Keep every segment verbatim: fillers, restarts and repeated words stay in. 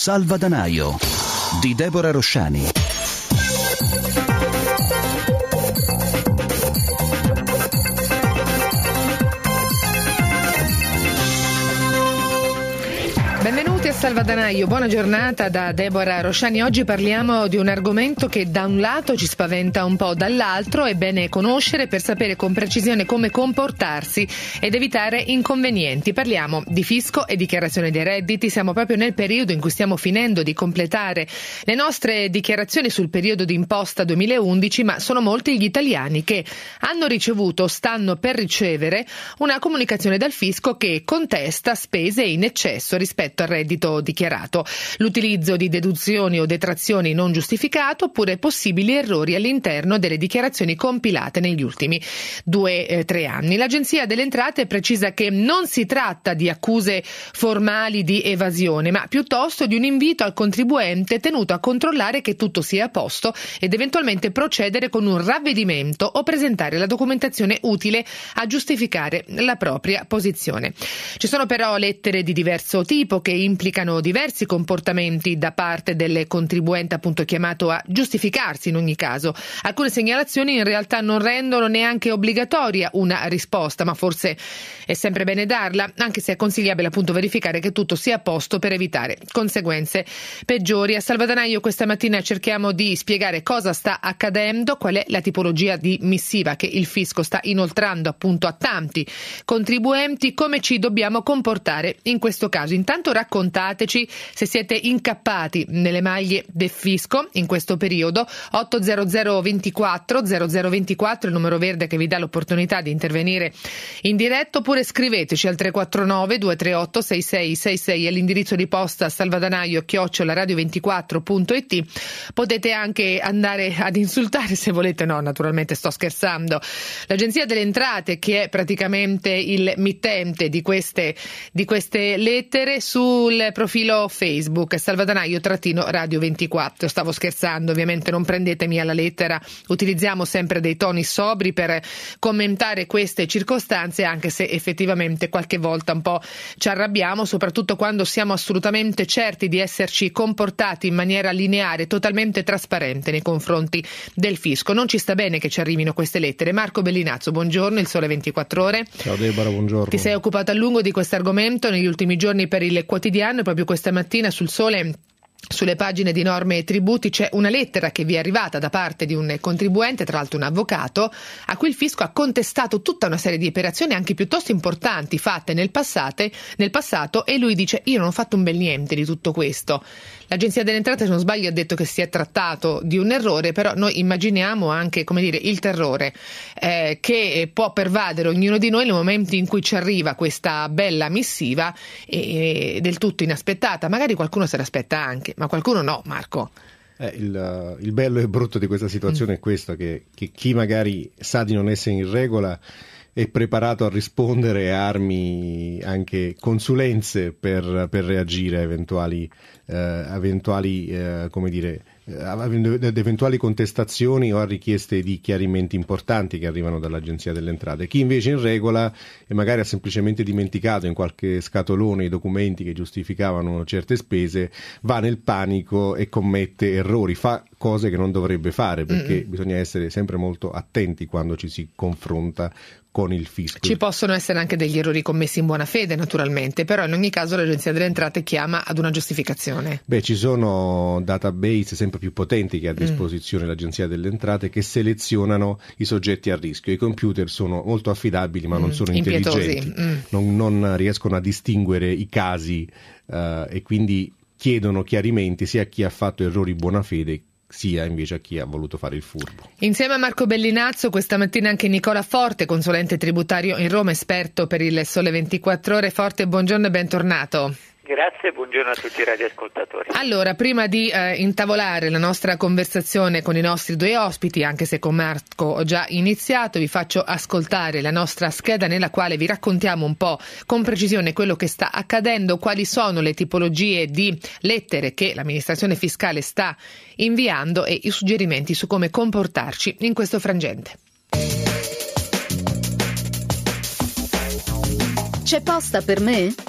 Salvadanaio di Deborah Rosciani. Benvenuti a Salvadanaio, buona giornata da Deborah Rosciani. Oggi parliamo di un argomento che da un lato ci spaventa un po', dall'altro è bene conoscere per sapere con precisione come comportarsi ed evitare inconvenienti. Parliamo di fisco e dichiarazione dei redditi. Siamo proprio nel periodo in cui stiamo finendo di completare le nostre dichiarazioni sul periodo di imposta duemilaundici, ma sono molti gli italiani che hanno ricevuto o stanno per ricevere una comunicazione dal fisco che contesta spese in eccesso rispetto al reddito dichiarato, l'utilizzo di deduzioni o detrazioni non giustificato oppure possibili errori all'interno delle dichiarazioni compilate negli ultimi due eh, tre anni. L'Agenzia delle Entrate precisa che non si tratta di accuse formali di evasione, ma piuttosto di un invito al contribuente tenuto a controllare che tutto sia a posto ed eventualmente procedere con un ravvedimento o presentare la documentazione utile a giustificare la propria posizione. Ci sono però lettere di diverso tipo che implicano diversi comportamenti da parte del contribuente, appunto chiamato a giustificarsi in ogni caso. Alcune segnalazioni in realtà non rendono neanche obbligatoria una risposta, ma forse è sempre bene darla, anche se è consigliabile appunto verificare che tutto sia a posto per evitare conseguenze peggiori. A Salvadanaio questa mattina cerchiamo di spiegare cosa sta accadendo, qual è la tipologia di missiva che il fisco sta inoltrando appunto a tanti contribuenti, come ci dobbiamo comportare in questo caso. Intanto raccontateci se siete incappati nelle maglie del fisco in questo periodo. Otto zero zero ventiquattro zero zero ventiquattro il numero verde che vi dà l'opportunità di intervenire in diretta, oppure scriveteci al tre quattro nove due tre otto sei sei sei sei all'indirizzo di posta salvadanaio chiocciola radio ventiquattro punto it. Potete anche andare ad insultare se volete, no, naturalmente sto scherzando, l'Agenzia delle Entrate, che è praticamente il mittente di queste di queste lettere, sul profilo Facebook Salvadanaio trattino radio ventiquattro. Stavo scherzando, ovviamente non prendetemi alla lettera, utilizziamo sempre dei toni sobri per commentare queste circostanze, anche se effettivamente qualche volta un po' ci arrabbiamo, soprattutto quando siamo assolutamente certi di esserci comportati in maniera lineare, totalmente trasparente nei confronti del fisco. Non ci sta bene che ci arrivino queste lettere. Marco Bellinazzo, buongiorno, Il Sole ventiquattro Ore. Ciao Deborah, buongiorno. Ti sei occupato a lungo di questo argomento negli ultimi giorni per il quotidiano, e proprio questa mattina sul Sole, sulle pagine di norme e tributi, c'è una lettera che vi è arrivata da parte di un contribuente, tra l'altro un avvocato, a cui il fisco ha contestato tutta una serie di operazioni anche piuttosto importanti fatte nel, passate, nel passato, e lui dice: io non ho fatto un bel niente di tutto questo. L'Agenzia delle Entrate, se non sbaglio, ha detto che si è trattato di un errore, però noi immaginiamo anche, come dire, il terrore eh, che può pervadere ognuno di noi nel momento in cui ci arriva questa bella missiva e, e del tutto inaspettata. Magari qualcuno se l'aspetta anche, ma qualcuno no, Marco. Eh, il, il bello e brutto di questa situazione mm. è questo, che, che chi magari sa di non essere in regola è preparato a rispondere a armi, anche consulenze per, per reagire a eventuali, eh, eventuali eh, come dire, ad eventuali contestazioni o a richieste di chiarimenti importanti che arrivano dall'Agenzia delle Entrate. Chi invece in regola e magari ha semplicemente dimenticato in qualche scatolone i documenti che giustificavano certe spese, va nel panico e commette errori, fa cose che non dovrebbe fare, perché Mm-mm. bisogna essere sempre molto attenti quando ci si confronta con il fisco. Ci possono essere anche degli errori commessi in buona fede, naturalmente, però in ogni caso l'Agenzia delle Entrate chiama ad una giustificazione. Beh, ci sono database sempre più potenti che ha a disposizione mm. l'Agenzia delle Entrate, che selezionano i soggetti a rischio. I computer sono molto affidabili, ma non mm. sono intelligenti, mm. non, non riescono a distinguere i casi uh, e quindi chiedono chiarimenti sia a chi ha fatto errori in buona fede sia invece a chi ha voluto fare il furbo. Insieme a Marco Bellinazzo questa mattina anche Nicola Forte, consulente tributario in Roma, esperto per il Sole ventiquattro Ore. Forte, buongiorno e bentornato. Grazie, buongiorno a tutti i radioascoltatori. Allora, prima di eh, intavolare la nostra conversazione con i nostri due ospiti, anche se con Marco ho già iniziato, vi faccio ascoltare la nostra scheda nella quale vi raccontiamo un po' con precisione quello che sta accadendo, quali sono le tipologie di lettere che l'amministrazione fiscale sta inviando e i suggerimenti su come comportarci in questo frangente. C'è posta per me?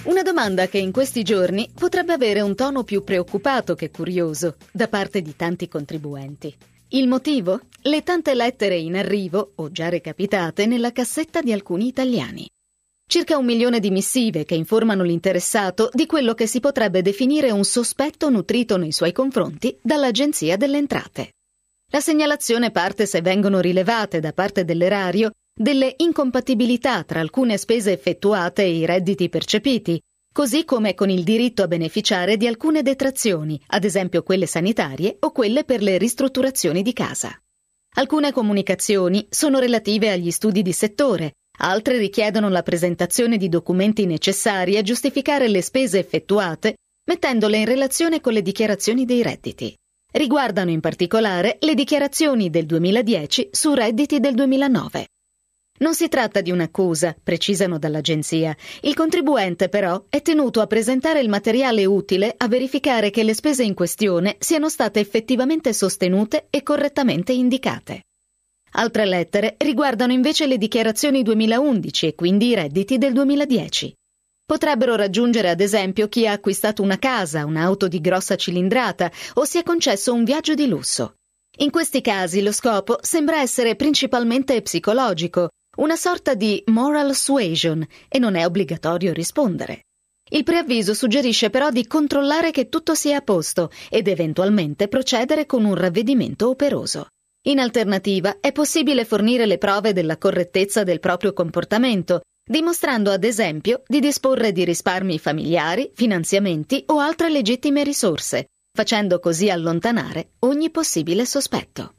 Una domanda che in questi giorni potrebbe avere un tono più preoccupato che curioso da parte di tanti contribuenti. Il motivo? Le tante lettere in arrivo o già recapitate nella cassetta di alcuni italiani. Circa un milione di missive che informano l'interessato di quello che si potrebbe definire un sospetto nutrito nei suoi confronti dall'Agenzia delle Entrate. La segnalazione parte se vengono rilevate da parte dell'erario delle incompatibilità tra alcune spese effettuate e i redditi percepiti, così come con il diritto a beneficiare di alcune detrazioni, ad esempio quelle sanitarie o quelle per le ristrutturazioni di casa. Alcune comunicazioni sono relative agli studi di settore, altre richiedono la presentazione di documenti necessari a giustificare le spese effettuate, mettendole in relazione con le dichiarazioni dei redditi. Riguardano in particolare le dichiarazioni del duemiladieci su redditi del duemilanove. Non si tratta di un'accusa, precisano dall'agenzia. Il contribuente, però, è tenuto a presentare il materiale utile a verificare che le spese in questione siano state effettivamente sostenute e correttamente indicate. Altre lettere riguardano invece le dichiarazioni duemilaundici e quindi i redditi del duemiladieci. Potrebbero raggiungere ad esempio chi ha acquistato una casa, un'auto di grossa cilindrata o si è concesso un viaggio di lusso. In questi casi lo scopo sembra essere principalmente psicologico, una sorta di moral suasion, e non è obbligatorio rispondere. Il preavviso suggerisce però di controllare che tutto sia a posto ed eventualmente procedere con un ravvedimento operoso. In alternativa è possibile fornire le prove della correttezza del proprio comportamento, dimostrando ad esempio di disporre di risparmi familiari, finanziamenti o altre legittime risorse, facendo così allontanare ogni possibile sospetto.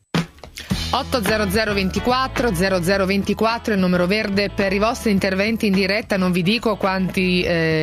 otto zero zero ventiquattro zero zero ventiquattro il numero verde per i vostri interventi in diretta. Non vi dico quanti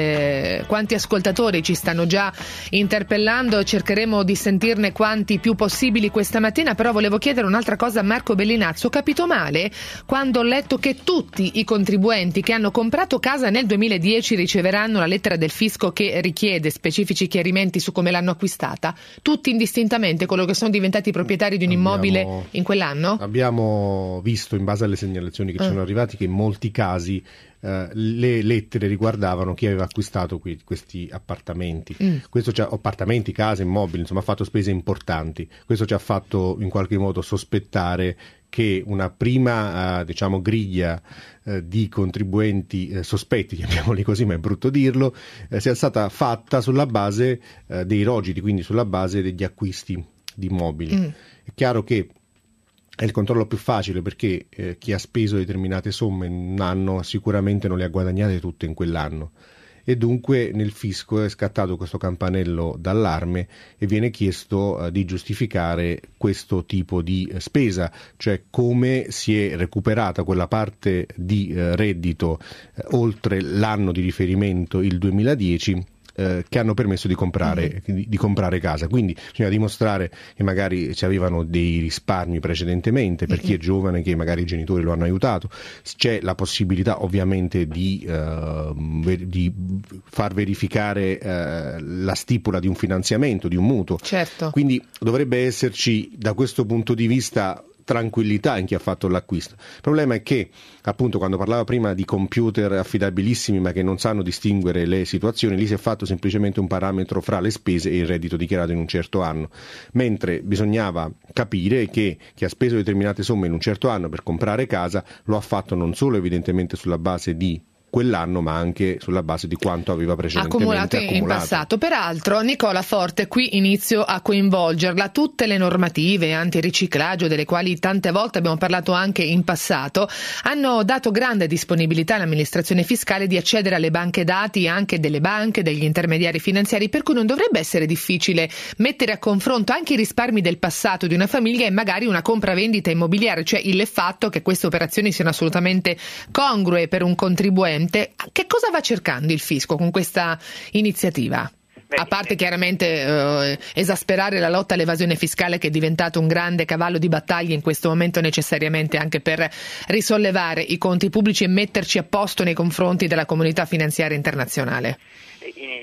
eh, quanti ascoltatori ci stanno già interpellando, cercheremo di sentirne quanti più possibili questa mattina, però volevo chiedere un'altra cosa a Marco Bellinazzo. Ho capito male quando ho letto che tutti i contribuenti che hanno comprato casa nel duemiladieci riceveranno la lettera del fisco che richiede specifici chiarimenti su come l'hanno acquistata? Tutti indistintamente, coloro che sono diventati proprietari di un immobile Abbiamo... in quell'anno? No? Abbiamo visto, in base alle segnalazioni che ci sono arrivati, che in molti casi eh, le lettere riguardavano chi aveva acquistato qui, questi appartamenti. Mm. Questo ci ha, appartamenti, case, immobili, insomma, ha fatto spese importanti. Questo ci ha fatto in qualche modo sospettare che una prima eh, diciamo griglia eh, di contribuenti eh, sospetti, chiamiamoli così, ma è brutto dirlo, eh, sia stata fatta sulla base eh, dei rogiti, quindi sulla base degli acquisti di immobili. Mm. È chiaro che è il controllo più facile, perché eh, chi ha speso determinate somme in un anno sicuramente non le ha guadagnate tutte in quell'anno, e dunque nel fisco è scattato questo campanello d'allarme e viene chiesto eh, di giustificare questo tipo di eh, spesa, cioè come si è recuperata quella parte di eh, reddito eh, oltre l'anno di riferimento, il duemiladieci, Eh, che hanno permesso di comprare, mm-hmm. di, di comprare casa. Quindi bisogna dimostrare che magari ci avevano dei risparmi precedentemente, per mm-hmm. chi è giovane, che magari i genitori lo hanno aiutato. C'è la possibilità ovviamente di, uh, ver- di far verificare uh, la stipula di un finanziamento, di un mutuo. Certo. Quindi dovrebbe esserci da questo punto di vista tranquillità in chi ha fatto l'acquisto. Il problema è che, appunto, quando parlava prima di computer affidabilissimi ma che non sanno distinguere le situazioni, lì si è fatto semplicemente un parametro fra le spese e il reddito dichiarato in un certo anno, mentre bisognava capire che chi ha speso determinate somme in un certo anno per comprare casa lo ha fatto non solo evidentemente sulla base di quell'anno, ma anche sulla base di quanto aveva precedentemente accumulato, accumulato in passato. Peraltro, Nicola Forte, qui inizio a coinvolgerla. Tutte le normative antiriciclaggio, delle quali tante volte abbiamo parlato anche in passato, hanno dato grande disponibilità all'amministrazione fiscale di accedere alle banche dati anche delle banche, degli intermediari finanziari, per cui non dovrebbe essere difficile mettere a confronto anche i risparmi del passato di una famiglia e magari una compravendita immobiliare, cioè il fatto che queste operazioni siano assolutamente congrue per un contribuente. Che cosa va cercando il fisco con questa iniziativa? A parte chiaramente eh, esasperare la lotta all'evasione fiscale, che è diventato un grande cavallo di battaglia in questo momento, necessariamente anche per risollevare i conti pubblici e metterci a posto nei confronti della comunità finanziaria internazionale. Il fisco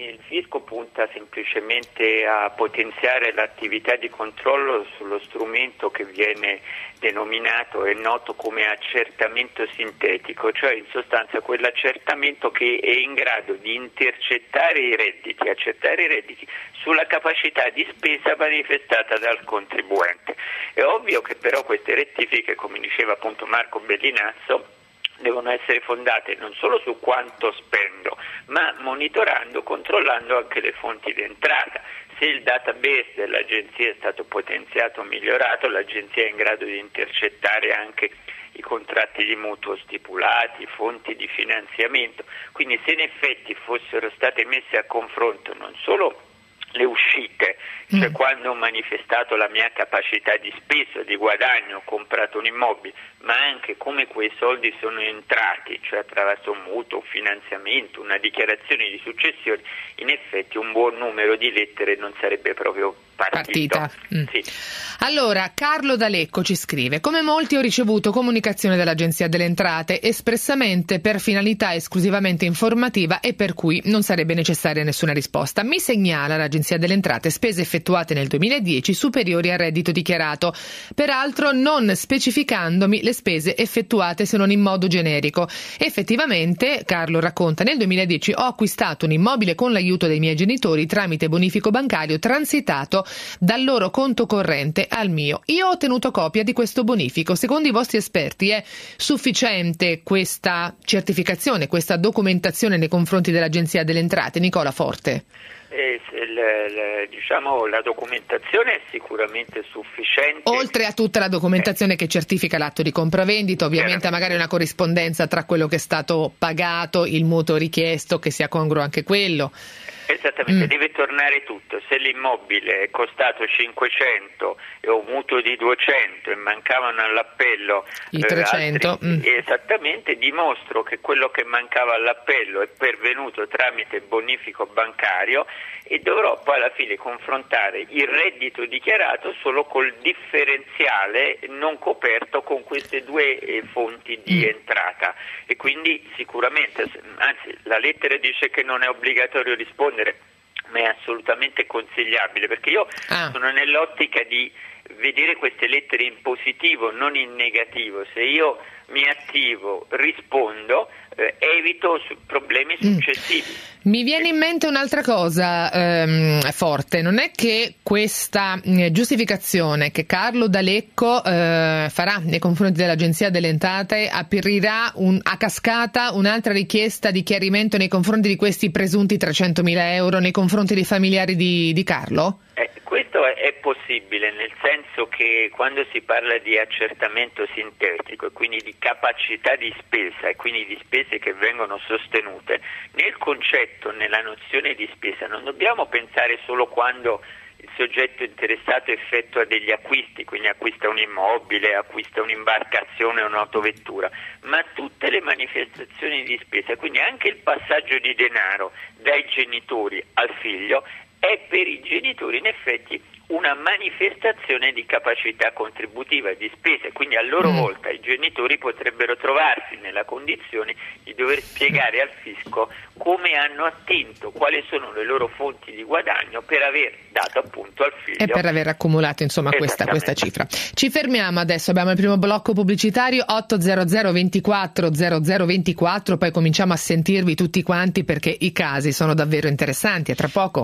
fisco punta semplicemente a potenziare l'attività di controllo sullo strumento che viene denominato e noto come accertamento sintetico, cioè in sostanza quell'accertamento che è in grado di intercettare i redditi, accertare i redditi sulla capacità di spesa manifestata dal contribuente. È ovvio che però queste rettifiche, come diceva appunto Marco Bellinazzo, devono essere fondate non solo su quanto spendo, ma monitorando, controllando anche le fonti di entrata. Se il database dell'agenzia è stato potenziato o migliorato, l'agenzia è in grado di intercettare anche i contratti di mutuo stipulati, fonti di finanziamento. Quindi se in effetti fossero state messe a confronto non solo le uscite, cioè mm. quando ho manifestato la mia capacità di spesa, di guadagno, ho comprato un immobile, ma anche come quei soldi sono entrati, cioè attraverso un mutuo, un finanziamento, una dichiarazione di successione, in effetti un buon numero di lettere non sarebbe proprio partito. Partita. Mm. Sì. Allora, Carlo D'Alecco ci scrive: come molti ho ricevuto comunicazione dall'Agenzia delle Entrate espressamente per finalità esclusivamente informativa e per cui non sarebbe necessaria nessuna risposta. Mi segnala l'Agenzia delle Entrate spese effettuate nel duemiladieci superiori al reddito dichiarato, peraltro non specificandomi le spese effettuate se non in modo generico. Effettivamente, Carlo racconta, nel duemiladieci ho acquistato un immobile con l'aiuto dei miei genitori tramite bonifico bancario transitato dal loro conto corrente al mio. Io ho ottenuto copia di questo bonifico. Secondo i vostri esperti è sufficiente questa certificazione, questa documentazione nei confronti dell'Agenzia delle Entrate? Nicola Forte. Eh, le, le, diciamo la documentazione è sicuramente sufficiente. Oltre a tutta la documentazione che certifica l'atto di compravendita, ovviamente magari una corrispondenza tra quello che è stato pagato, il mutuo richiesto, che sia congruo anche quello. Esattamente, Mm. deve tornare tutto. Se l'immobile è costato cinquecento e ho mutuo di duecento e mancavano all'appello I trecento, altri, mm. esattamente, dimostro che quello che mancava all'appello è pervenuto tramite bonifico bancario e dovrò poi alla fine confrontare il reddito dichiarato solo col differenziale non coperto con queste due eh, fonti di Mm. entrata, e quindi sicuramente, anzi la lettera dice che non è obbligatorio rispondere, ma è assolutamente consigliabile, perché io Ah. sono nell'ottica di vedere queste lettere in positivo, non in negativo. Se io mi attivo, rispondo, eh, evito su- problemi successivi. Mm. Mi viene in mente un'altra cosa ehm, forte, non è che questa eh, giustificazione che Carlo D'Alecco eh, farà nei confronti dell'Agenzia delle Entrate aprirà un, a cascata un'altra richiesta di chiarimento nei confronti di questi presunti trecentomila euro nei confronti dei familiari di, di Carlo? Eh, questo è, è possibile, nel senso che quando si parla di accertamento sintetico e quindi di capacità di spesa e quindi di spese che vengono sostenute, nel concetto, nella nozione di spesa non dobbiamo pensare solo quando il soggetto interessato effettua degli acquisti, quindi acquista un immobile, acquista un'imbarcazione o un'autovettura, ma tutte le manifestazioni di spesa, quindi anche il passaggio di denaro dai genitori al figlio è per i genitori in effetti una manifestazione di capacità contributiva di spesa, quindi a loro Mm. volta i genitori potrebbero trovarsi nella condizione di dover spiegare al fisco come hanno attinto, quali sono le loro fonti di guadagno per aver dato appunto al figlio E per aver accumulato insomma questa, questa cifra. Ci fermiamo adesso, abbiamo il primo blocco pubblicitario, otto zero zero ventiquattro zero zero ventiquattro, poi cominciamo a sentirvi tutti quanti perché i casi sono davvero interessanti. A tra poco.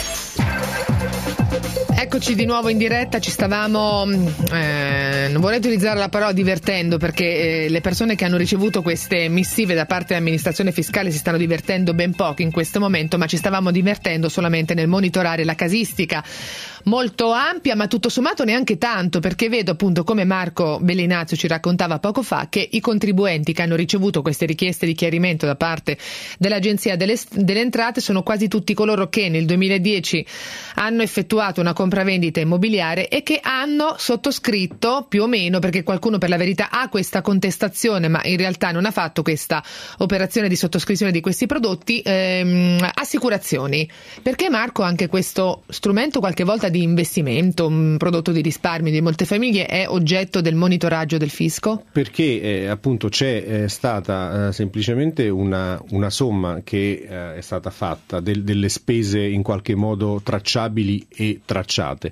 Eccoci di nuovo in diretta, ci stavamo, eh, non vorrei utilizzare la parola divertendo perché eh, le persone che hanno ricevuto queste missive da parte dell'amministrazione fiscale si stanno divertendo ben poco in questo momento, ma ci stavamo divertendo solamente nel monitorare la casistica molto ampia, ma tutto sommato neanche tanto, perché vedo appunto, come Marco Bellinazzo ci raccontava poco fa, che i contribuenti che hanno ricevuto queste richieste di chiarimento da parte dell'Agenzia delle, delle Entrate sono quasi tutti coloro che nel duemiladieci hanno effettuato una compravendita compravendita immobiliare e che hanno sottoscritto più o meno, perché qualcuno per la verità ha questa contestazione ma in realtà non ha fatto questa operazione di sottoscrizione di questi prodotti, ehm, assicurazioni. Perché, Marco, anche questo strumento qualche volta di investimento, un prodotto di risparmio di molte famiglie, è oggetto del monitoraggio del fisco? Perché eh, appunto c'è eh, stata eh, semplicemente una, una somma che eh, è stata fatta del, delle spese in qualche modo tracciabili e tracciate,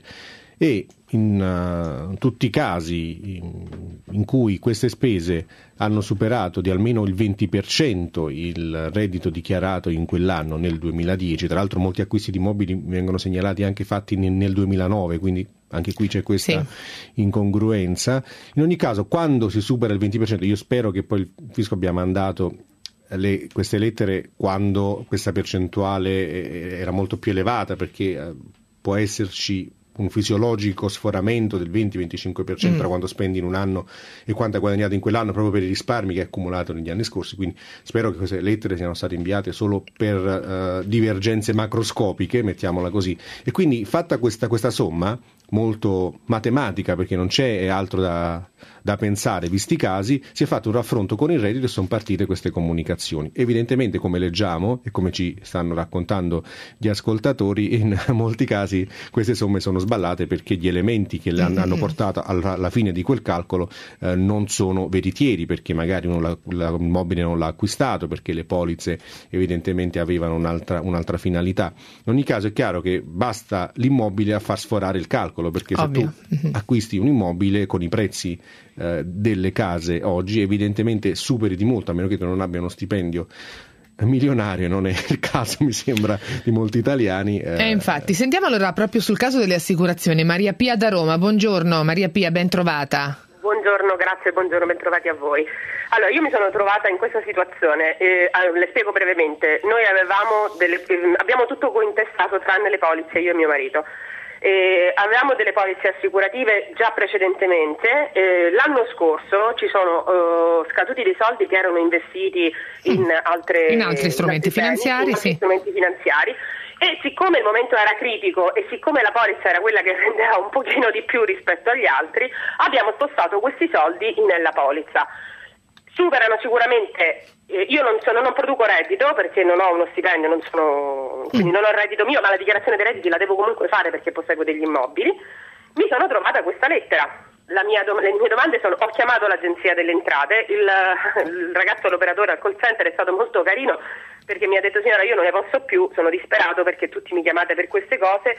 e in uh, tutti i casi in, in cui queste spese hanno superato di almeno il venti per cento il reddito dichiarato in quell'anno, nel duemiladieci, tra l'altro molti acquisti di immobili vengono segnalati anche fatti nel, nel duemilanove, quindi anche qui c'è questa sì. incongruenza. In ogni caso, quando si supera il venti per cento, io spero che poi il fisco abbia mandato le, queste lettere quando questa percentuale era molto più elevata, perché eh, può esserci un fisiologico sforamento del venti venticinque per cento mm. tra quando spendi in un anno e quanto hai guadagnato in quell'anno, proprio per i risparmi che hai accumulato negli anni scorsi. Quindi spero che queste lettere siano state inviate solo per uh, divergenze macroscopiche, mettiamola così. E quindi, fatta questa, questa somma molto matematica, perché non c'è altro da, da pensare visti i casi, si è fatto un raffronto con il reddito e sono partite queste comunicazioni. Evidentemente, come leggiamo e come ci stanno raccontando gli ascoltatori, in molti casi queste somme sono sballate, perché gli elementi che le hanno portato alla, alla fine di quel calcolo eh, non sono veritieri, perché magari uno la, la, l'immobile non l'ha acquistato, perché le polizze evidentemente avevano un'altra, un'altra finalità. In ogni caso è chiaro che basta l'immobile a far sforare il calcolo, perché se Ovvio. tu mm-hmm. acquisti un immobile con i prezzi eh, delle case oggi, evidentemente superi di molto, a meno che tu non abbia uno stipendio milionario, non è il caso, mi sembra, di molti italiani. Eh, eh, infatti, sentiamo allora proprio sul caso delle assicurazioni. Maria Pia da Roma, buongiorno. Maria Pia, ben trovata. Buongiorno, grazie, buongiorno, ben trovati a voi. Allora, io mi sono trovata in questa situazione, eh, le spiego brevemente. Noi avevamo delle, eh, abbiamo tutto cointestato tranne le polizze, io e mio marito. Eh, avevamo delle polizze assicurative già precedentemente, eh, l'anno scorso ci sono uh, scaduti dei soldi che erano investiti in, altre, in altri strumenti in altri finanziari, beni, in altri sì. strumenti finanziari, e siccome il momento era critico e siccome la polizza era quella che rendeva un pochino di più rispetto agli altri, abbiamo spostato questi soldi nella polizza. Superano sicuramente, eh, io non, sono, non produco reddito perché non ho uno stipendio, non sono, quindi non ho reddito mio, ma la dichiarazione dei redditi la devo comunque fare perché posseggo degli immobili. Mi sono trovata questa lettera. La mia, le mie domande sono: ho chiamato l'agenzia delle entrate, il, il ragazzo, l'operatore al call center è stato molto carino perché mi ha detto: signora, io non ne posso più, sono disperato perché tutti mi chiamate per queste cose.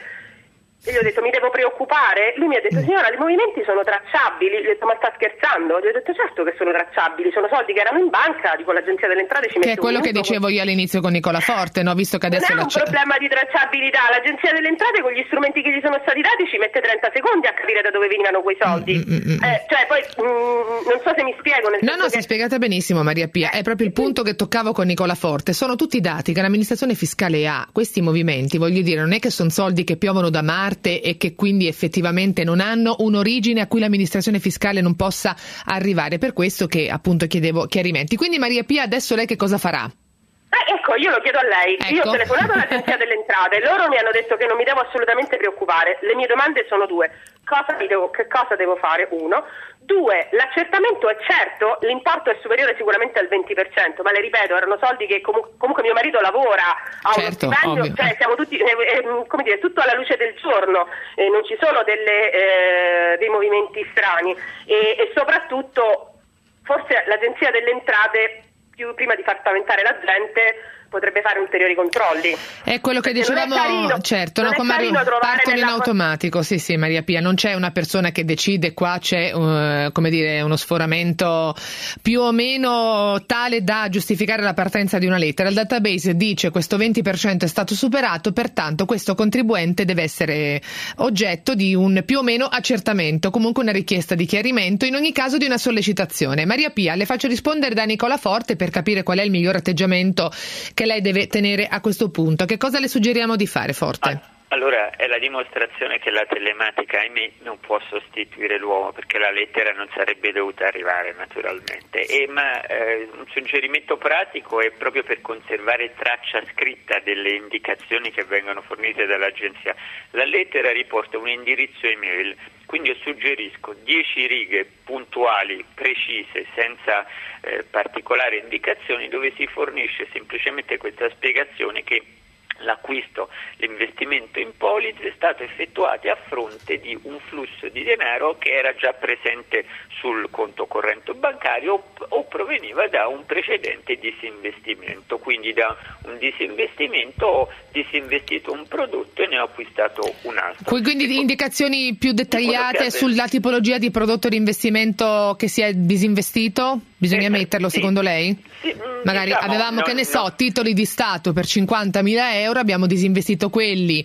E gli ho detto: mi devo preoccupare? Lui mi ha detto: signora, i movimenti sono tracciabili. Gli ho detto: ma sta scherzando? Gli ho detto: certo che sono tracciabili, sono soldi che erano in banca, dico l'agenzia delle entrate ci mette un minuto. Che è quello che dicevo io all'inizio con Nicola Forte, no? Visto che adesso non è un c'è. problema di tracciabilità, l'agenzia delle entrate con gli strumenti che gli sono stati dati ci mette trenta secondi a capire da dove venivano quei soldi. Mm, mm, mm. Eh, cioè poi mm, non so se mi spiego, nel no no che... si è spiegata benissimo, Maria Pia, è proprio il punto che toccavo con Nicola Forte. Sono tutti dati che l'amministrazione fiscale ha. Questi movimenti, voglio dire, non è che sono soldi che piovono da Marte e che quindi effettivamente non hanno un'origine a cui l'amministrazione fiscale non possa arrivare. Per questo che appunto chiedevo chiarimenti. Quindi, Maria Pia, adesso lei che cosa farà? Eh, ecco, io lo chiedo a lei. Ecco. Io ho telefonato all'agenzia delle entrate, loro mi hanno detto che non mi devo assolutamente preoccupare. Le mie domande sono due: cosa mi devo, che cosa devo fare? Uno. Due, l'accertamento è certo, l'importo è superiore sicuramente al venti per cento, ma le ripeto, erano soldi che comunque, comunque mio marito lavora, ha certo, uno stipendio, ovvio. cioè siamo tutti, eh, eh, come dire, tutto alla luce del giorno, eh, non ci sono delle, eh, dei movimenti strani e, e soprattutto forse l'agenzia delle entrate, più, prima di far spaventare la gente, potrebbe fare ulteriori controlli. È quello che perché dicevamo, carino, certo, no, come partono in automatico. Sì, sì, Maria Pia, non c'è una persona che decide, qua c'è uh, come dire uno sforamento più o meno tale da giustificare la partenza di una lettera. Il database dice questo venti per cento è stato superato, pertanto questo contribuente deve essere oggetto di un più o meno accertamento, comunque una richiesta di chiarimento, in ogni caso di una sollecitazione. Maria Pia, le faccio rispondere da Nicola Forte per capire qual è il miglior atteggiamento che lei deve tenere a questo punto. Che cosa le suggeriamo di fare, Forte? Allora, è la dimostrazione che la telematica, ahimè, non può sostituire l'uomo, perché la lettera non sarebbe dovuta arrivare naturalmente. E, ma eh, un suggerimento pratico è proprio per conservare traccia scritta delle indicazioni che vengono fornite dall'agenzia. La lettera riporta un indirizzo email, quindi io suggerisco dieci righe puntuali, precise, senza eh, particolari indicazioni, dove si fornisce semplicemente questa spiegazione che l'acquisto, l'investimento in Poliz è stato effettuato a fronte di un flusso di denaro che era già presente sul conto corrente bancario o, o proveniva da un precedente disinvestimento, quindi da un disinvestimento ho disinvestito un prodotto e ne ho acquistato un altro. Quindi di indicazioni più dettagliate sulla tipologia di prodotto di investimento che si è disinvestito? Bisogna eh, metterlo sì. Secondo lei? Sì, magari diciamo, avevamo, no, che ne no. so, titoli di Stato per cinquantamila euro, abbiamo disinvestito quelli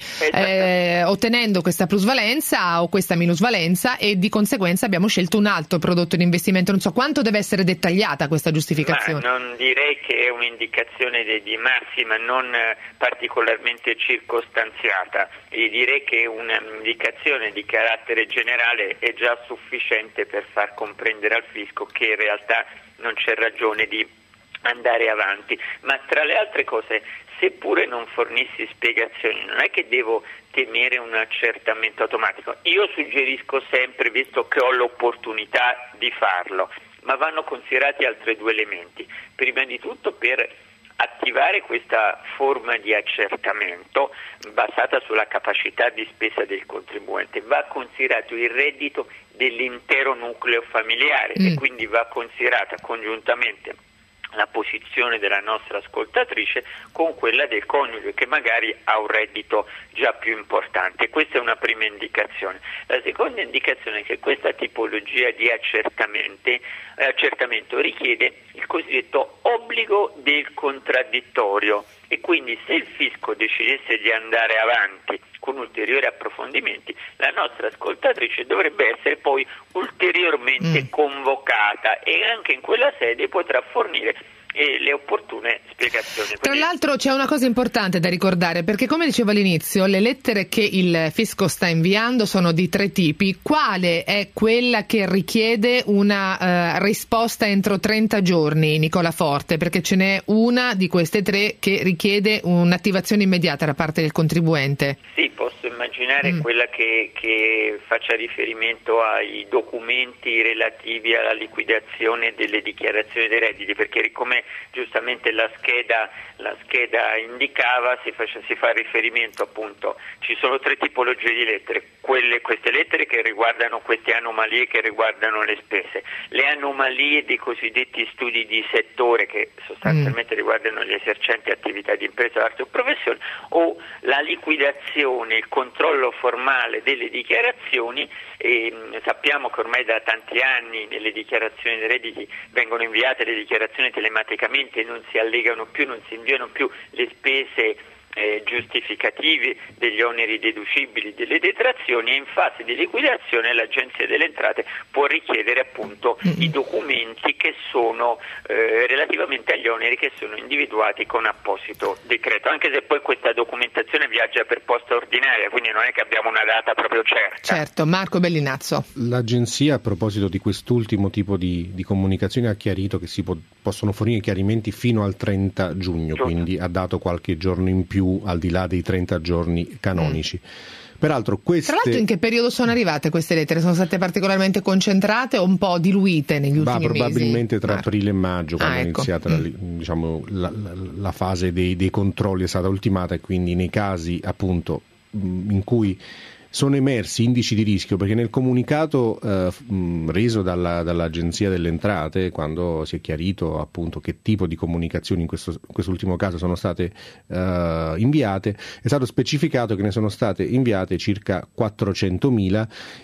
eh, ottenendo questa plusvalenza o questa minusvalenza e di conseguenza abbiamo scelto un altro prodotto di investimento. Non so quanto deve essere dettagliata questa giustificazione. Ma non direi che è un'indicazione di, di massima, non particolarmente circostanziata, e direi che un'indicazione di carattere generale è già sufficiente per far comprendere al fisco che in realtà non c'è ragione di andare avanti. Ma tra le altre cose, seppure non fornissi spiegazioni, non è che devo temere un accertamento automatico. Io suggerisco sempre, visto che ho l'opportunità di farlo, ma vanno considerati altri due elementi. Prima di tutto, per attivare questa forma di accertamento basata sulla capacità di spesa del contribuente, va considerato il reddito dell'intero nucleo familiare mm. e quindi va considerata congiuntamente la posizione della nostra ascoltatrice con quella del coniuge, che magari ha un reddito già più importante. Questa è una prima indicazione. La seconda indicazione è che questa tipologia di accertamenti, eh, accertamento richiede il cosiddetto obbligo del contraddittorio, e quindi se il fisco decidesse di andare avanti con ulteriori approfondimenti, la nostra ascoltatrice dovrebbe essere poi ulteriormente mm. convocata, e anche in quella sede potrà fornire e le opportune spiegazioni. Tra l'altro c'è una cosa importante da ricordare, perché come dicevo all'inizio, le lettere che il fisco sta inviando sono di tre tipi. Quale è quella che richiede una uh, risposta entro trenta giorni, Nicola Forte? Perché ce n'è una di queste tre che richiede un'attivazione immediata da parte del contribuente. Sì, posso immaginare mm. quella che, che faccia riferimento ai documenti relativi alla liquidazione delle dichiarazioni dei redditi, perché come giustamente la scheda, la scheda indicava, si, faccia, si fa riferimento appunto, ci sono tre tipologie di lettere, quelle, queste lettere che riguardano queste anomalie che riguardano le spese, le anomalie dei cosiddetti studi di settore che sostanzialmente mm. riguardano gli esercenti attività di impresa, arte o professione, o la liquidazione, il controllo formale delle dichiarazioni. E sappiamo che ormai da tanti anni nelle dichiarazioni dei redditi vengono inviate le dichiarazioni telematicamente, non si allegano più, non si inviano più le spese eh, giustificativi degli oneri deducibili delle detrazioni, e in fase di liquidazione l'Agenzia delle Entrate può richiedere appunto mm-hmm. i documenti che sono eh, relativamente agli oneri che sono individuati con apposito decreto, anche se poi questa documentazione viaggia per posta ordinaria, quindi non è che abbiamo una data proprio certa. Certo. Marco Bellinazzo. L'Agenzia, a proposito di quest'ultimo tipo di, di comunicazione, ha chiarito che si po- possono fornire chiarimenti fino al trenta giugno, giugno, quindi ha dato qualche giorno in più al di là dei trenta giorni canonici. Mm. Peraltro queste... Tra l'altro in che periodo sono arrivate queste lettere? Sono state particolarmente concentrate o un po' diluite negli ultimi mesi? Probabilmente tra ah. aprile e maggio, quando ah, è ecco. iniziata mm. la, diciamo, la, la, la fase dei, dei controlli è stata ultimata, e quindi nei casi appunto in cui sono emersi indici di rischio, perché nel comunicato eh, reso dalla, dall'Agenzia delle Entrate, quando si è chiarito appunto che tipo di comunicazioni in questo in quest'ultimo caso sono state eh, inviate, è stato specificato che ne sono state inviate circa quattrocentomila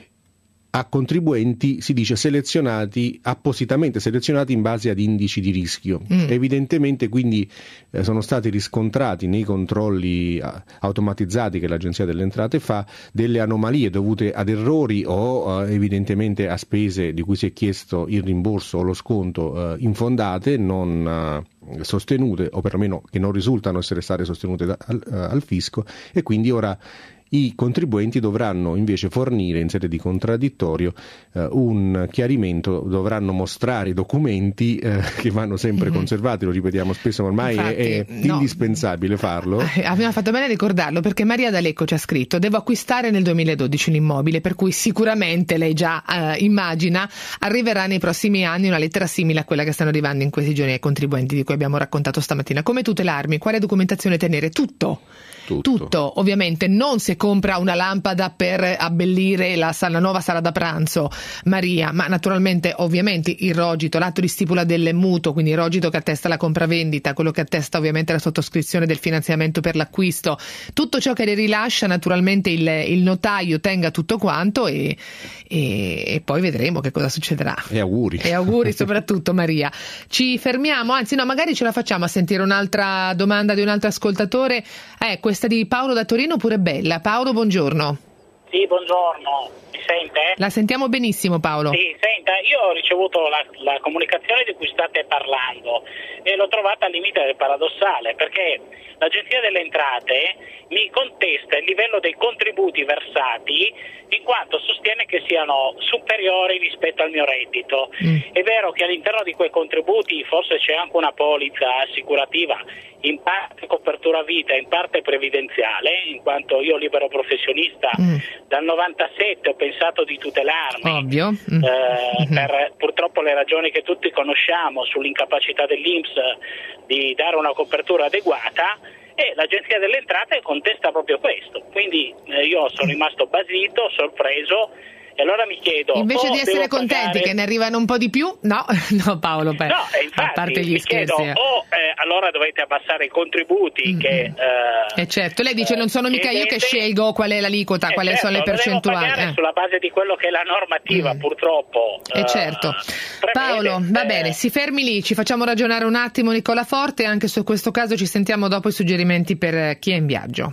a contribuenti, si dice, selezionati, appositamente selezionati in base ad indici di rischio. Mm. Evidentemente quindi eh, sono stati riscontrati nei controlli eh, automatizzati che l'Agenzia delle Entrate fa delle anomalie dovute ad errori o eh, evidentemente a spese di cui si è chiesto il rimborso o lo sconto eh, infondate, non eh, sostenute, o perlomeno che non risultano essere state sostenute da, al, al fisco, e quindi ora i contribuenti dovranno invece fornire in sede di contraddittorio eh, un chiarimento, dovranno mostrare i documenti eh, che vanno sempre mm-hmm. conservati, lo ripetiamo spesso, ma ormai Infatti, è, è no. indispensabile farlo. Abbiamo fatto bene a ricordarlo, perché Maria D'Alecco ci ha scritto: devo acquistare nel duemiladodici l'immobile, per cui sicuramente lei già eh, immagina arriverà nei prossimi anni una lettera simile a quella che stanno arrivando in questi giorni ai contribuenti di cui abbiamo raccontato stamattina. Come tutelarmi? Quale documentazione tenere? Tutto. Tutto. Tutto, ovviamente non se compra una lampada per abbellire la, sala, la nuova sala da pranzo, Maria, ma naturalmente ovviamente il rogito, l'atto di stipula del mutuo, quindi il rogito che attesta la compravendita, quello che attesta ovviamente la sottoscrizione del finanziamento per l'acquisto, tutto ciò che le rilascia naturalmente il, il notaio tenga tutto quanto e, e, e poi vedremo che cosa succederà. E auguri. E auguri soprattutto Maria. Ci fermiamo, anzi no, magari ce la facciamo a sentire un'altra domanda di un altro ascoltatore. Eh, questa di Paolo da Torino pure bella. Paolo, buongiorno. Sì, buongiorno. Mi sente? La sentiamo benissimo, Paolo. Sì, senta, io ho ricevuto la, la comunicazione di cui state parlando e l'ho trovata al limite del paradossale, perché l'Agenzia delle Entrate mi contesta il livello dei contributi versati in quanto sostiene che siano superiori rispetto al mio reddito. Mm. È vero che all'interno di quei contributi forse c'è anche una polizza assicurativa, in parte copertura vita, in parte previdenziale, in quanto io libero professionista mm. dal novantasette ho pensato di tutelarmi. Ovvio. Mm. Eh, per purtroppo le ragioni che tutti conosciamo sull'incapacità dell'I N P S di dare una copertura adeguata, e l'Agenzia delle Entrate contesta proprio questo. Quindi eh, io sono rimasto basito, sorpreso, e allora mi chiedo, invece di essere contenti pagare... che ne arrivano un po' di più, no, no Paolo, per... no, infatti, a parte gli mi scherzi. Chiedo, o eh, allora dovete abbassare i contributi mm-hmm. che... Eh, eh certo, lei dice non sono mica chiedete... io che scelgo qual è l'aliquota, eh quali certo, sono le percentuali. Devo eh. sulla base di quello che è la normativa, mm. purtroppo. Eh, eh certo. Prevede, Paolo, va eh... bene, si fermi lì, ci facciamo ragionare un attimo Nicola Forte, anche su questo caso ci sentiamo dopo i suggerimenti per chi è in viaggio.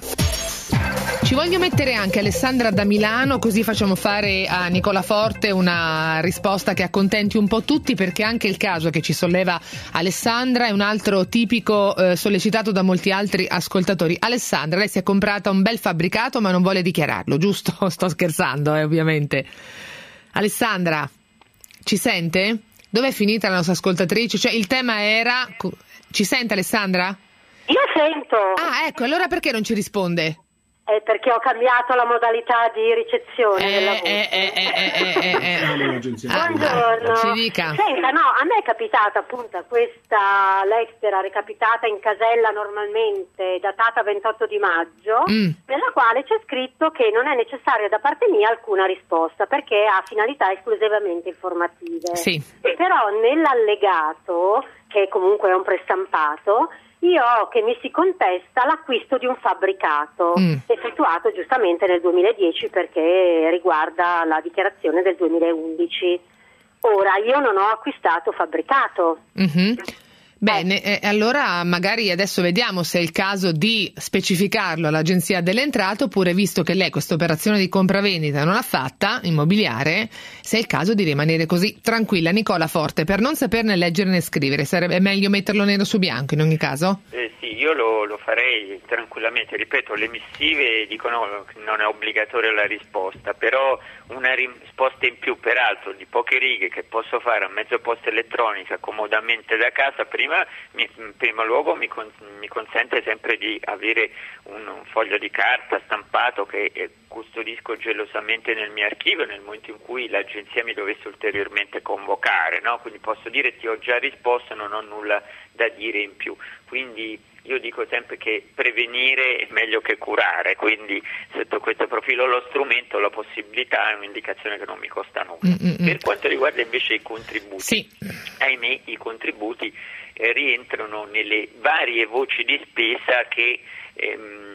Ci voglio mettere anche Alessandra da Milano, così facciamo fare a Nicola Forte una risposta che accontenti un po' tutti, perché anche il caso che ci solleva Alessandra è un altro tipico eh, sollecitato da molti altri ascoltatori. Alessandra, lei si è comprata un bel fabbricato ma non vuole dichiararlo, giusto? Sto scherzando, eh, ovviamente. Alessandra, ci sente? Dov'è finita la nostra ascoltatrice? Cioè, il tema era... Ci sente Alessandra? Io sento. Ah, ecco, allora perché non ci risponde? È perché ho cambiato la modalità di ricezione eh, della voce. Eh, eh, eh, eh, eh, eh. Buongiorno. Ci dica. Senta, no, a me è capitata appunto questa lettera recapitata in casella normalmente, datata ventotto di maggio, mm. nella quale c'è scritto che non è necessaria da parte mia alcuna risposta, perché ha finalità esclusivamente informative. Sì. Però nell'allegato, che comunque è un prestampato, io ho che mi si contesta l'acquisto di un fabbricato mm. effettuato giustamente nel duemiladieci, perché riguarda la dichiarazione del duemilaundici. Ora, io non ho acquistato fabbricato. Mm-hmm. Bene, eh, allora magari adesso vediamo se è il caso di specificarlo all'Agenzia delle Entrate, oppure, visto che lei questa operazione di compravendita non l'ha fatta, immobiliare, se è il caso di rimanere così tranquilla. Nicola Forte, per non saperne leggere né scrivere, sarebbe meglio metterlo nero su bianco in ogni caso? Eh sì, io lo, lo farei tranquillamente. Ripeto, le missive dicono che non è obbligatoria la risposta, però una risposta in più, peraltro di poche righe, che posso fare a mezzo posta elettronica comodamente da casa, prima Mi, in primo luogo mi, con, mi consente sempre di avere un, un foglio di carta stampato che eh, custodisco gelosamente nel mio archivio nel momento in cui l'agenzia mi dovesse ulteriormente convocare, no? Quindi posso dire ti ho già risposto, non ho nulla da dire in più. Quindi io dico sempre che prevenire è meglio che curare, quindi sotto questo profilo lo strumento, la possibilità è un'indicazione che non mi costa nulla. Mm-hmm. Per quanto riguarda invece i contributi, sì. ahimè i contributi eh, rientrano nelle varie voci di spesa che ehm,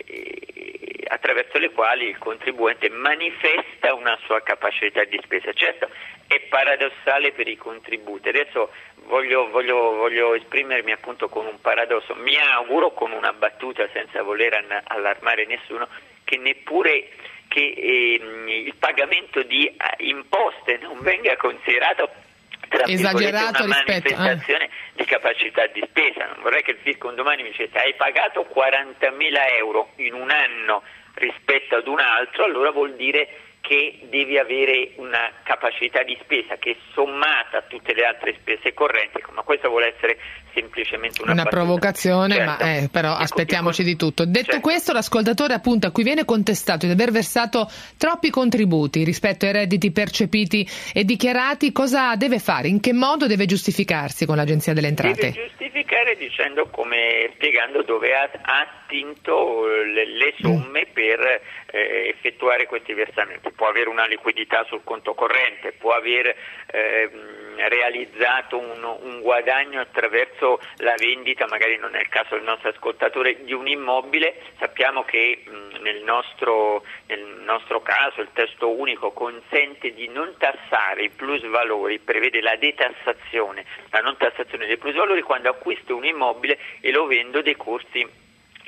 eh, attraverso le quali il contribuente manifesta una sua capacità di spesa. Certo, è paradossale per i contributi. Adesso voglio, voglio, voglio esprimermi appunto con un paradosso. Mi auguro, con una battuta senza voler an- allarmare nessuno, che neppure che ehm, il pagamento di eh, imposte non venga considerato tra esagerato una rispetto manifestazione eh. di capacità di spesa. Non vorrei che il fisco un domani mi dicesse hai pagato quarantamila euro in un anno rispetto ad un altro, allora vuol dire che devi avere una capacità di spesa che è sommata a tutte le altre spese correnti, ma questa vuole essere semplicemente una, una provocazione, certo. ma eh, però ecco, aspettiamoci ecco, di tutto. Detto certo. questo, l'ascoltatore appunto a cui viene contestato di aver versato troppi contributi rispetto ai redditi percepiti e dichiarati, cosa deve fare? In che modo deve giustificarsi con l'Agenzia delle Entrate? Deve giustificare dicendo come, spiegando dove ha, ha attinto le, le somme mm. per eh, effettuare questi versamenti. Può avere una liquidità sul conto corrente, può aver eh, realizzato un, un guadagno attraverso la vendita, magari non è il caso del nostro ascoltatore, di un immobile. Sappiamo che mh, nel nostro, nel nostro caso il testo unico consente di non tassare i plusvalori, prevede la detassazione, la non tassazione dei plusvalori quando acquisto un immobile e lo vendo decorsi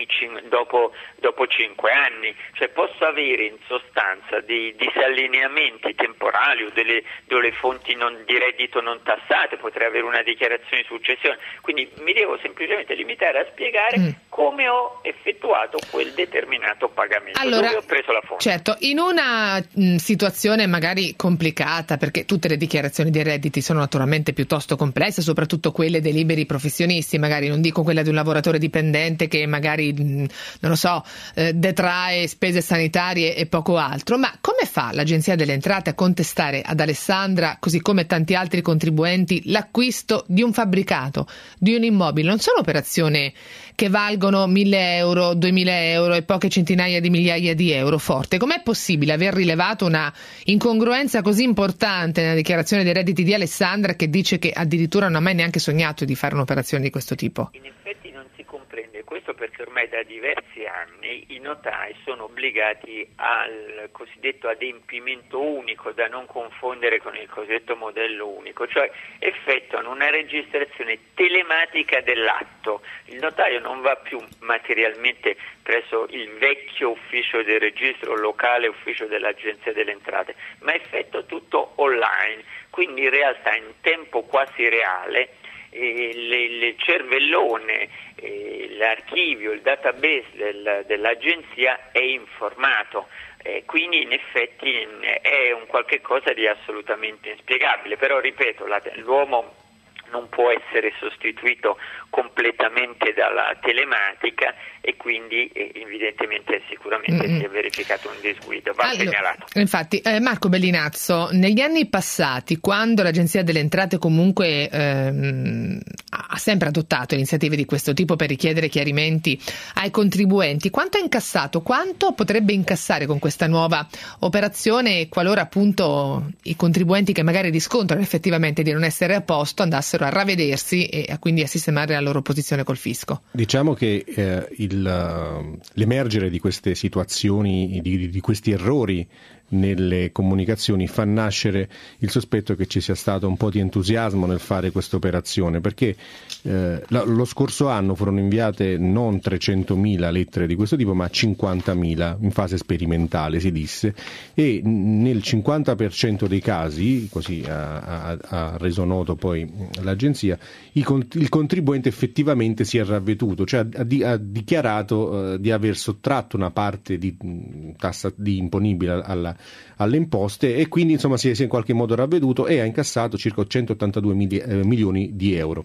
Dopo, dopo cinque anni, cioè posso avere in sostanza dei disallineamenti temporali o delle, delle fonti non, di reddito non tassate, potrei avere una dichiarazione di successione, quindi mi devo semplicemente limitare a spiegare mm. come ho effettuato quel determinato pagamento, allora, dove ho preso la fonte. Certo, in una mh, situazione magari complicata, perché tutte le dichiarazioni dei redditi sono naturalmente piuttosto complesse, soprattutto quelle dei liberi professionisti, magari non dico quella di un lavoratore dipendente che magari non lo so, eh, detrae spese sanitarie e poco altro, ma come fa l'Agenzia delle Entrate a contestare ad Alessandra, così come tanti altri contribuenti, l'acquisto di un fabbricato, di un immobile? Non sono operazioni che valgono mille euro, duemila euro e poche centinaia di migliaia di euro forte. Com'è possibile aver rilevato una incongruenza così importante nella dichiarazione dei redditi di Alessandra, che dice che addirittura non ha mai neanche sognato di fare un'operazione di questo tipo? In effetti non si comprende questo, perché ormai da diversi anni i notai sono obbligati al cosiddetto adempimento unico, da non confondere con il cosiddetto modello unico, cioè effettuano una registrazione telematica dell'atto. Il notaio non va più materialmente presso il vecchio ufficio del registro locale, ufficio dell'Agenzia delle Entrate, ma effettua tutto online, quindi in realtà in tempo quasi reale eh, le, il cervellone, eh, l'archivio, il database del, dell'agenzia è informato. Eh, quindi in effetti è un qualche cosa di assolutamente inspiegabile, però ripeto, la, l'uomo non può essere sostituito completamente dalla telematica e quindi eh, evidentemente sicuramente mm-hmm. si è verificato un disguido, va allora, segnalato. Infatti eh, Marco Bellinazzo, negli anni passati, quando l'Agenzia delle Entrate comunque ehm, ha sempre adottato iniziative di questo tipo per richiedere chiarimenti ai contribuenti, quanto ha incassato, quanto potrebbe incassare con questa nuova operazione qualora appunto i contribuenti che magari riscontrano effettivamente di non essere a posto andassero a ravvedersi e a quindi a sistemare la loro posizione col fisco? Diciamo che eh, il, l'emergere di queste situazioni, di, di questi errori nelle comunicazioni fa nascere il sospetto che ci sia stato un po' di entusiasmo nel fare questa operazione, perché eh, lo scorso anno furono inviate non trecentomila lettere di questo tipo ma cinquantamila in fase sperimentale, si disse, e nel cinquanta per cento dei casi, così ha, ha, ha reso noto poi l'agenzia, il, il contribuente effettivamente si è ravveduto, cioè ha, di, ha dichiarato eh, di aver sottratto una parte di tassa di imponibile alla alle imposte e quindi insomma si è, si è in qualche modo ravveduto e ha incassato circa centottantadue mili, eh, milioni di euro.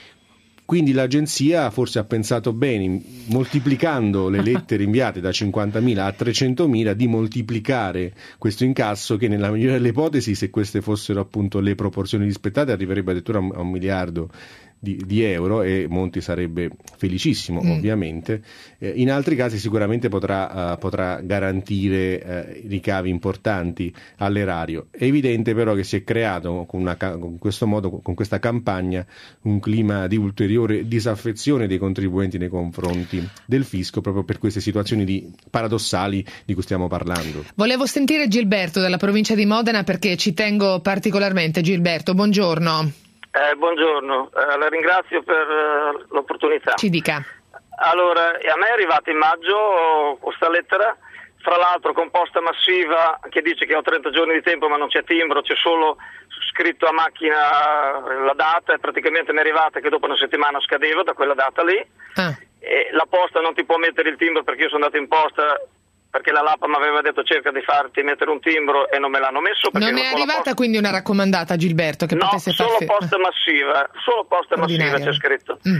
Quindi l'agenzia forse ha pensato bene, moltiplicando le lettere inviate da cinquantamila a trecentomila, di moltiplicare questo incasso che nella migliore delle ipotesi, se queste fossero appunto le proporzioni rispettate, arriverebbe addirittura a un miliardo Di, di euro e Monti sarebbe felicissimo mm. ovviamente. Eh, in altri casi sicuramente potrà, uh, potrà garantire uh, ricavi importanti all'erario. È evidente però che si è creato con, una, con questo modo, con questa campagna, un clima di ulteriore disaffezione dei contribuenti nei confronti del fisco, proprio per queste situazioni di, paradossali di cui stiamo parlando. Volevo sentire Gilberto dalla provincia di Modena perché ci tengo particolarmente. Gilberto, buongiorno. Eh, buongiorno, eh, la ringrazio per eh, l'opportunità. Ci dica. Allora, a me è arrivata in maggio questa lettera fra l'altro con posta massiva che dice che ho trenta giorni di tempo ma non c'è timbro, c'è solo scritto a macchina la data e praticamente mi è arrivata che dopo una settimana scadeva da quella data lì. Ah. E la posta non ti può mettere il timbro perché io sono andato in posta perché la Lapa mi aveva detto cerca di farti mettere un timbro e non me l'hanno messo. Non è arrivata posta... quindi una raccomandata, Gilberto, che no, potesse solo farsi... posta massiva, solo posta massiva c'è scritto. Mm.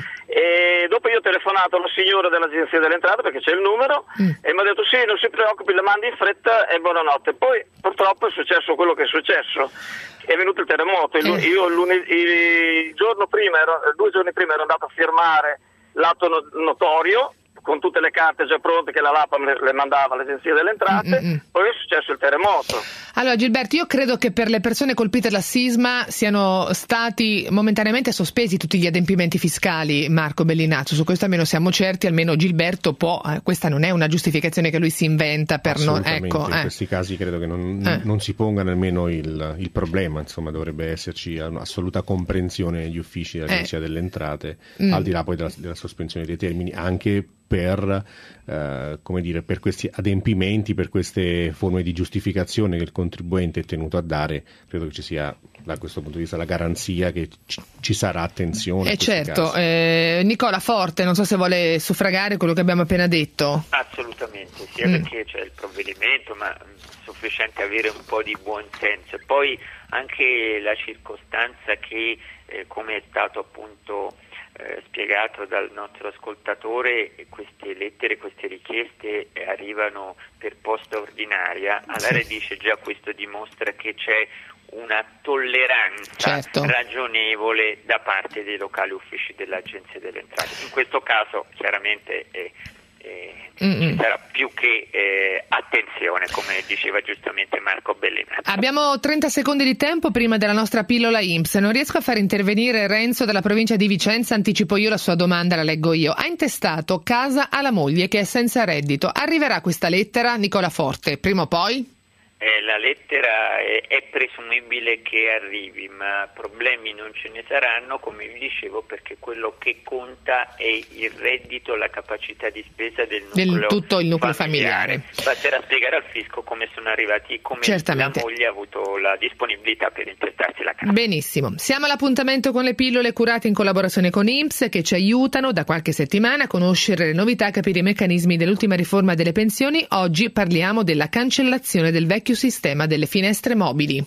E dopo io ho telefonato alla signora dell'Agenzia delle Entrate perché c'è il numero mm. e mi ha detto sì, non si preoccupi, la mandi in fretta e buonanotte. Poi purtroppo è successo quello che è successo. È venuto il terremoto. Il, eh. Io lunedì, il giorno prima, ero, due giorni prima ero andato a firmare l'atto notorio con tutte le carte già pronte che la Lapa le mandava all'Agenzia delle Entrate, Mm-mm. poi è successo il terremoto. Allora Gilberto, io credo che per le persone colpite dal sisma siano stati momentaneamente sospesi tutti gli adempimenti fiscali, Marco Bellinazzo, su questo almeno siamo certi, almeno Gilberto può, eh, questa non è una giustificazione che lui si inventa per non... Ecco, in eh. questi casi credo che non, eh. non si ponga nemmeno il, il problema, insomma dovrebbe esserci un'assoluta comprensione negli uffici dell'Agenzia eh. delle Entrate, mm. al di là poi della, della sospensione dei termini, anche per eh, come dire, per questi adempimenti, per queste forme di giustificazione che il contribuente è tenuto a dare. Credo che ci sia da questo punto di vista la garanzia che ci, ci sarà attenzione. Eh certo, eh, Nicola Forte, non so se vuole suffragare quello che abbiamo appena detto. Assolutamente, sia mm. perché c'è il provvedimento, ma è sufficiente avere un po' di buon senso. E poi anche la circostanza che, eh, come è stato appunto Eh, spiegato dal nostro ascoltatore, queste lettere, queste richieste eh, arrivano per posta ordinaria, alla radice già questo dimostra che c'è una tolleranza certo. ragionevole da parte dei locali uffici dell'Agenzia delle Entrate. In questo caso chiaramente eh, eh, ci sarà più che eh, attenzione, come diceva giustamente Marco Bellinazzo. Abbiamo trenta secondi di tempo prima della nostra pillola I N P S. Non riesco a far intervenire Renzo dalla provincia di Vicenza, anticipo io la sua domanda, la leggo io. Ha intestato casa alla moglie che è senza reddito. Arriverà questa lettera, Nicola Forte, prima o poi? Eh, la lettera è, è presumibile che arrivi, ma problemi non ce ne saranno, come vi dicevo, perché quello che conta è il reddito, la capacità di spesa del nucleo, del tutto il nucleo familiare. familiare. Basterà spiegare al fisco come sono arrivati, come Certamente. la moglie ha avuto la disponibilità per intestarsi la casa. Benissimo, siamo all'appuntamento con le pillole curate in collaborazione con I N P S, che ci aiutano da qualche settimana a conoscere le novità e capire i meccanismi dell'ultima riforma delle pensioni. Oggi parliamo della cancellazione del vecchio sistema delle finestre mobili.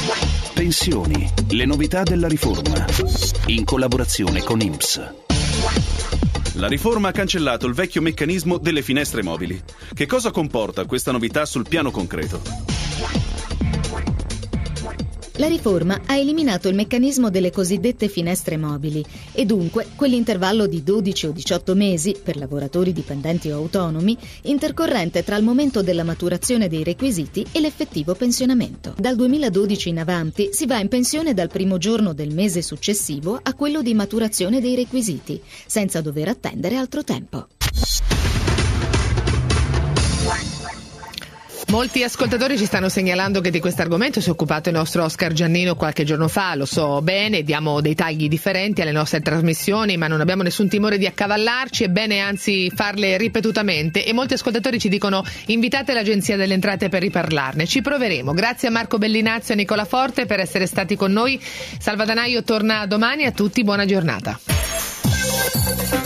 Pensioni, le novità della riforma, in collaborazione con I N P S. La riforma ha cancellato il vecchio meccanismo delle finestre mobili. Che cosa comporta questa novità sul piano concreto? La riforma ha eliminato il meccanismo delle cosiddette finestre mobili e dunque quell'intervallo di dodici o diciotto mesi per lavoratori dipendenti o autonomi intercorrente tra il momento della maturazione dei requisiti e l'effettivo pensionamento. Dal duemiladodici in avanti si va in pensione dal primo giorno del mese successivo a quello di maturazione dei requisiti, senza dover attendere altro tempo. Molti ascoltatori ci stanno segnalando che di questo argomento si è occupato il nostro Oscar Giannino qualche giorno fa, lo so bene, diamo dei tagli differenti alle nostre trasmissioni, ma non abbiamo nessun timore di accavallarci, è bene anzi farle ripetutamente, e molti ascoltatori ci dicono invitate l'Agenzia delle Entrate per riparlarne. Ci proveremo. Grazie a Marco Bellinazzo e a Nicola Forte per essere stati con noi. Salvadanaio torna domani, a tutti buona giornata.